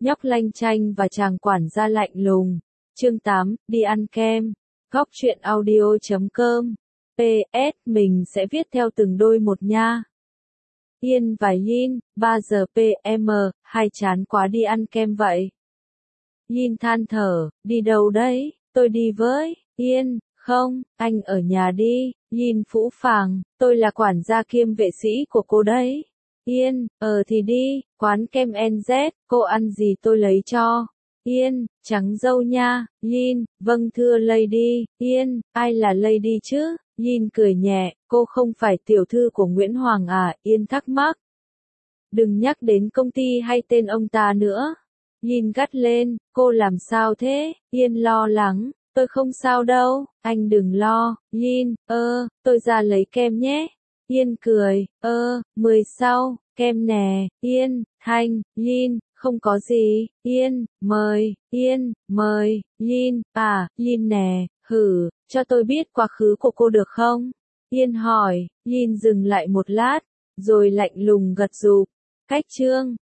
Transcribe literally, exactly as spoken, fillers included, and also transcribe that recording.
nhóc lanh chanh và chàng quản gia lạnh lùng. Chương tám, đi ăn kem. Góc truyện audio chấm com. pê ét Mình sẽ viết theo từng đôi một nha. Yên và Yin, ba giờ pê em, hai chán quá đi ăn kem vậy. Yin than thở, đi đâu đấy? Tôi đi với. Yên, không, anh ở nhà đi. Yin phũ phàng, tôi là quản gia kiêm vệ sĩ của cô đấy. Yên, ờ thì đi, quán kem en dét, cô ăn gì tôi lấy cho. Yên, trắng dâu nha. Yin, vâng thưa lady. Yên, ai là lady chứ? Yin cười nhẹ, cô không phải tiểu thư của Nguyễn Hoàng à? Yên thắc mắc. Đừng nhắc đến công ty hay tên ông ta nữa. Yin gắt lên, cô làm sao thế? Yên lo lắng, tôi không sao đâu, anh đừng lo. Yin, ơ, tôi ra lấy kem nhé. Yên cười, ơ, mười sau, kem nè. Yên, Thanh, Yin, không có gì. Yên, mời, Yên, mời. Yin, à, Yin nè, hử, cho tôi biết quá khứ của cô được không? Yên hỏi. Yin dừng lại một lát, rồi lạnh lùng gật gù. Cách chương